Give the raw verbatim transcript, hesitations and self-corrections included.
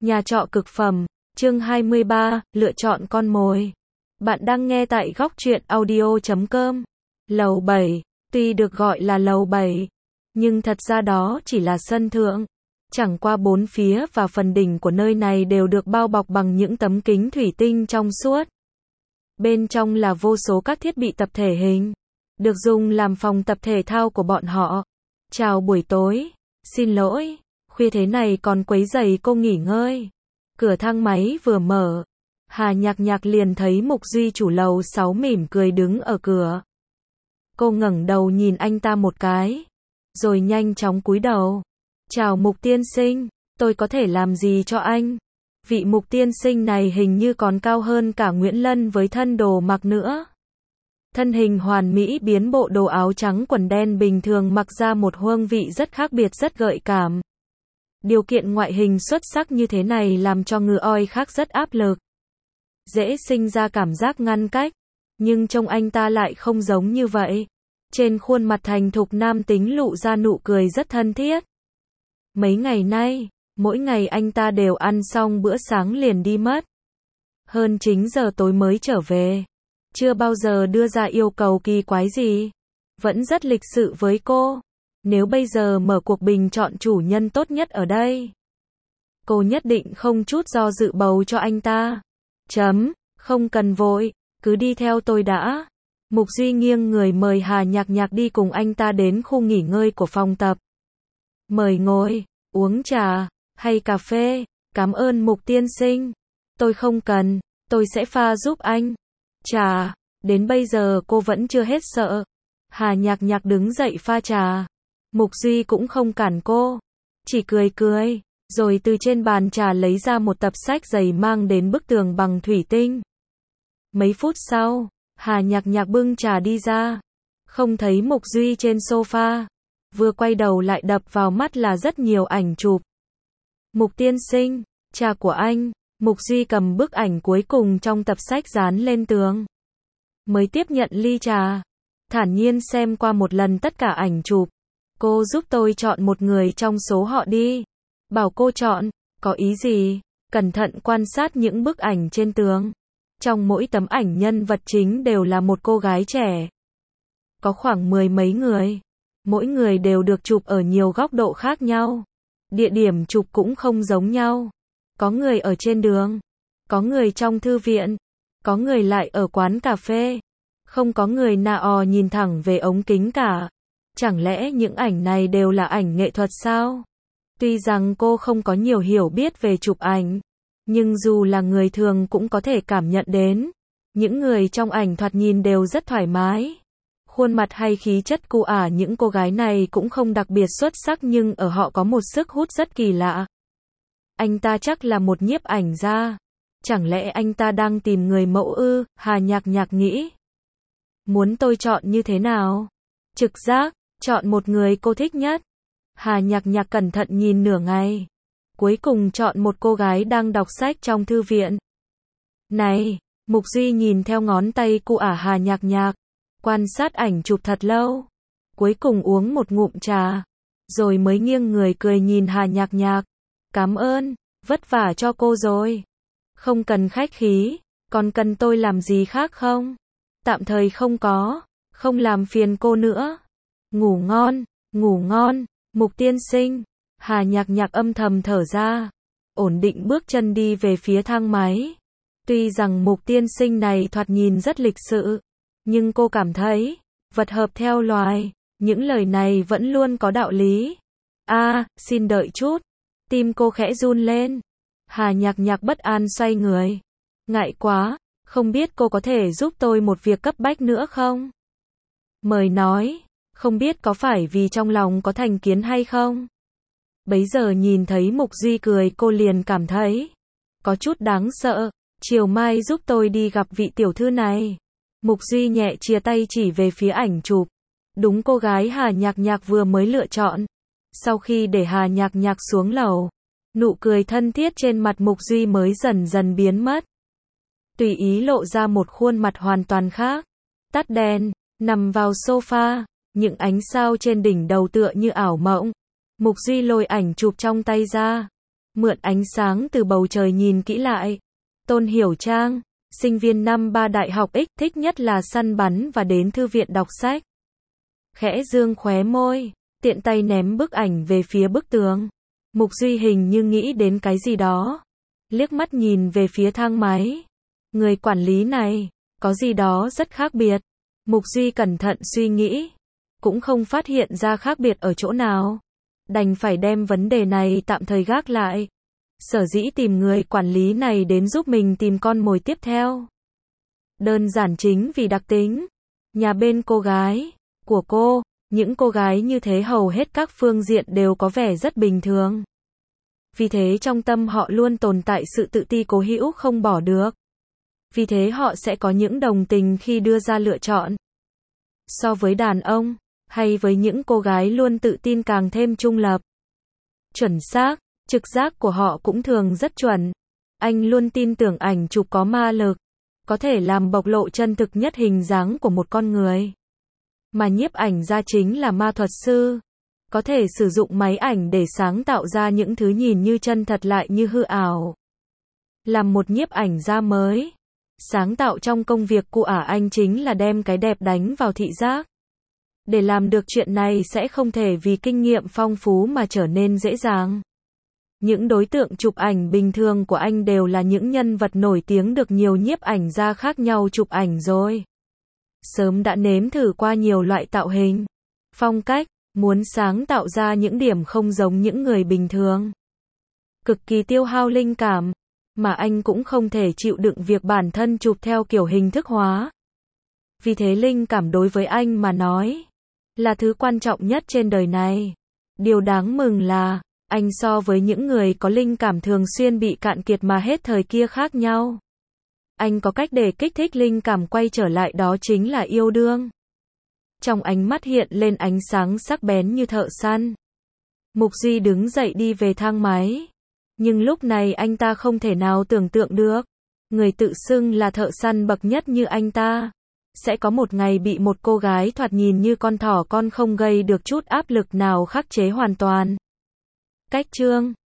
Nhà trọ cực phẩm, chương hai mươi ba, lựa chọn con mồi. Bạn đang nghe tại góc truyện audio chấm com. Lầu bảy, tuy được gọi là lầu bảy, nhưng thật ra đó chỉ là sân thượng. Chẳng qua bốn phía và phần đỉnh của nơi này đều được bao bọc bằng những tấm kính thủy tinh trong suốt. Bên trong là vô số các thiết bị tập thể hình, được dùng làm phòng tập thể thao của bọn họ. Chào buổi tối, xin lỗi, khuya thế này còn quấy rầy cô nghỉ ngơi. Cửa thang máy vừa mở, Hà Nhạc Nhạc liền thấy Mục Duy chủ lầu sáu mỉm cười đứng ở cửa. Cô ngẩng đầu nhìn anh ta một cái, rồi nhanh chóng cúi đầu. Chào Mục tiên sinh, tôi có thể làm gì cho anh? Vị Mục tiên sinh này hình như còn cao hơn cả Nguyễn Lân với thân đồ mặc nữa. Thân hình hoàn mỹ biến bộ đồ áo trắng quần đen bình thường mặc ra một hương vị rất khác biệt, rất gợi cảm. Điều kiện ngoại hình xuất sắc như thế này làm cho người oi khác rất áp lực. Dễ sinh ra cảm giác ngăn cách, nhưng trông anh ta lại không giống như vậy. Trên khuôn mặt thành thục nam tính lộ ra nụ cười rất thân thiết. Mấy ngày nay, mỗi ngày anh ta đều ăn xong bữa sáng liền đi mất. Hơn chín giờ tối mới trở về. Chưa bao giờ đưa ra yêu cầu kỳ quái gì. Vẫn rất lịch sự với cô. Nếu bây giờ mở cuộc bình chọn chủ nhân tốt nhất ở đây, cô nhất định không chút do dự bầu cho anh ta. Chấm, không cần vội, cứ đi theo tôi đã. Mục Duy nghiêng người mời Hà Nhạc Nhạc đi cùng anh ta đến khu nghỉ ngơi của phòng tập. Mời ngồi, uống trà, hay cà phê, cảm ơn Mục tiên sinh. Tôi không cần, tôi sẽ pha giúp anh. Trà, đến bây giờ cô vẫn chưa hết sợ. Hà Nhạc Nhạc đứng dậy pha trà. Mục Duy cũng không cản cô, chỉ cười cười, rồi từ trên bàn trà lấy ra một tập sách dày mang đến bức tường bằng thủy tinh. Mấy phút sau, Hà Nhạc Nhạc bưng trà đi ra, không thấy Mục Duy trên sofa, vừa quay đầu lại đập vào mắt là rất nhiều ảnh chụp. Mục tiên sinh, trà của anh. Mục Duy cầm bức ảnh cuối cùng trong tập sách dán lên tường, mới tiếp nhận ly trà, thản nhiên xem qua một lần tất cả ảnh chụp. Cô giúp tôi chọn một người trong số họ đi. Bảo cô chọn, có ý gì? Cẩn thận quan sát những bức ảnh trên tường. Trong mỗi tấm ảnh nhân vật chính đều là một cô gái trẻ. Có khoảng mười mấy người. Mỗi người đều được chụp ở nhiều góc độ khác nhau. Địa điểm chụp cũng không giống nhau. Có người ở trên đường. Có người trong thư viện. Có người lại ở quán cà phê. Không có người nào nhìn thẳng về ống kính cả. Chẳng lẽ những ảnh này đều là ảnh nghệ thuật sao? Tuy rằng cô không có nhiều hiểu biết về chụp ảnh, nhưng dù là người thường cũng có thể cảm nhận đến. Những người trong ảnh thoạt nhìn đều rất thoải mái. Khuôn mặt hay khí chất cô ả những cô gái này cũng không đặc biệt xuất sắc, nhưng ở họ có một sức hút rất kỳ lạ. Anh ta chắc là một nhiếp ảnh gia. Chẳng lẽ anh ta đang tìm người mẫu ư? Hà Nhạc Nhạc nghĩ. Muốn tôi chọn như thế nào? Trực giác. Chọn một người cô thích nhất. Hà Nhạc Nhạc cẩn thận nhìn nửa ngày. Cuối cùng chọn một cô gái đang đọc sách trong thư viện. Này, Mục Duy nhìn theo ngón tay của ả Hà Nhạc Nhạc. Quan sát ảnh chụp thật lâu. Cuối cùng uống một ngụm trà. Rồi mới nghiêng người cười nhìn Hà Nhạc Nhạc. Cảm ơn, vất vả cho cô rồi. Không cần khách khí, còn cần tôi làm gì khác không? Tạm thời không có, không làm phiền cô nữa. Ngủ ngon, ngủ ngon, Mục tiên sinh. Hà Nhạc Nhạc âm thầm thở ra, ổn định bước chân đi về phía thang máy. Tuy rằng Mục tiên sinh này thoạt nhìn rất lịch sự, nhưng cô cảm thấy, vật hợp theo loài, những lời này vẫn luôn có đạo lý. A, à, xin đợi chút. Tim cô khẽ run lên. Hà Nhạc Nhạc bất an xoay người. Ngại quá, không biết cô có thể giúp tôi một việc cấp bách nữa không? Mời nói. Không biết có phải vì trong lòng có thành kiến hay không? Bấy giờ nhìn thấy Mục Duy cười cô liền cảm thấy có chút đáng sợ. Chiều mai giúp tôi đi gặp vị tiểu thư này. Mục Duy nhẹ chia tay chỉ về phía ảnh chụp. Đúng cô gái Hà Nhạc Nhạc vừa mới lựa chọn. Sau khi để Hà Nhạc Nhạc xuống lầu, nụ cười thân thiết trên mặt Mục Duy mới dần dần biến mất. Tùy ý lộ ra một khuôn mặt hoàn toàn khác. Tắt đèn, nằm vào sofa. Những ánh sao trên đỉnh đầu tựa như ảo mộng. Mục Duy lôi ảnh chụp trong tay ra. mượn ánh sáng từ bầu trời nhìn kỹ lại. Tôn Hiểu Trang, sinh viên năm ba đại học X, thích nhất là săn bắn và đến thư viện đọc sách. Khẽ dương khóe môi, tiện tay ném bức ảnh về phía bức tường. Mục Duy hình như nghĩ đến cái gì đó, liếc mắt nhìn về phía thang máy. Người quản lý này, có gì đó rất khác biệt. Mục Duy cẩn thận suy nghĩ, cũng không phát hiện ra khác biệt ở chỗ nào. Đành phải đem vấn đề này tạm thời gác lại. Sở dĩ tìm người quản lý này đến giúp mình tìm con mồi tiếp theo. Đơn giản chính vì đặc tính, nhà bên cô gái, của cô, những cô gái như thế hầu hết các phương diện đều có vẻ rất bình thường. Vì thế trong tâm họ luôn tồn tại sự tự ti cố hữu không bỏ được. Vì thế họ sẽ có những đồng tình khi đưa ra lựa chọn. So với đàn ông, hay với những cô gái luôn tự tin càng thêm trung lập. Chuẩn xác, trực giác của họ cũng thường rất chuẩn. Anh luôn tin tưởng ảnh chụp có ma lực, có thể làm bộc lộ chân thực nhất hình dáng của một con người. Mà nhiếp ảnh gia chính là ma thuật sư, có thể sử dụng máy ảnh để sáng tạo ra những thứ nhìn như chân thật lại như hư ảo. Làm một nhiếp ảnh gia mới, sáng tạo trong công việc của ả anh chính là đem cái đẹp đánh vào thị giác. Để làm được chuyện này sẽ không thể vì kinh nghiệm phong phú mà trở nên dễ dàng. Những đối tượng chụp ảnh bình thường của anh đều là những nhân vật nổi tiếng được nhiều nhiếp ảnh gia khác nhau chụp ảnh rồi. Sớm đã nếm thử qua nhiều loại tạo hình, phong cách, muốn sáng tạo ra những điểm không giống những người bình thường. Cực kỳ tiêu hao linh cảm, mà anh cũng không thể chịu đựng việc bản thân chụp theo kiểu hình thức hóa. Vì thế linh cảm đối với anh mà nói, là thứ quan trọng nhất trên đời này. Điều đáng mừng là, anh so với những người có linh cảm thường xuyên bị cạn kiệt mà hết thời kia khác nhau. Anh có cách để kích thích linh cảm quay trở lại, đó chính là yêu đương. Trong ánh mắt hiện lên ánh sáng sắc bén như thợ săn. Mục Duy đứng dậy đi về thang máy. Nhưng lúc này anh ta không thể nào tưởng tượng được, người tự xưng là thợ săn bậc nhất như anh ta, sẽ có một ngày bị một cô gái thoạt nhìn như con thỏ con không gây được chút áp lực nào khắc chế hoàn toàn. Cách chương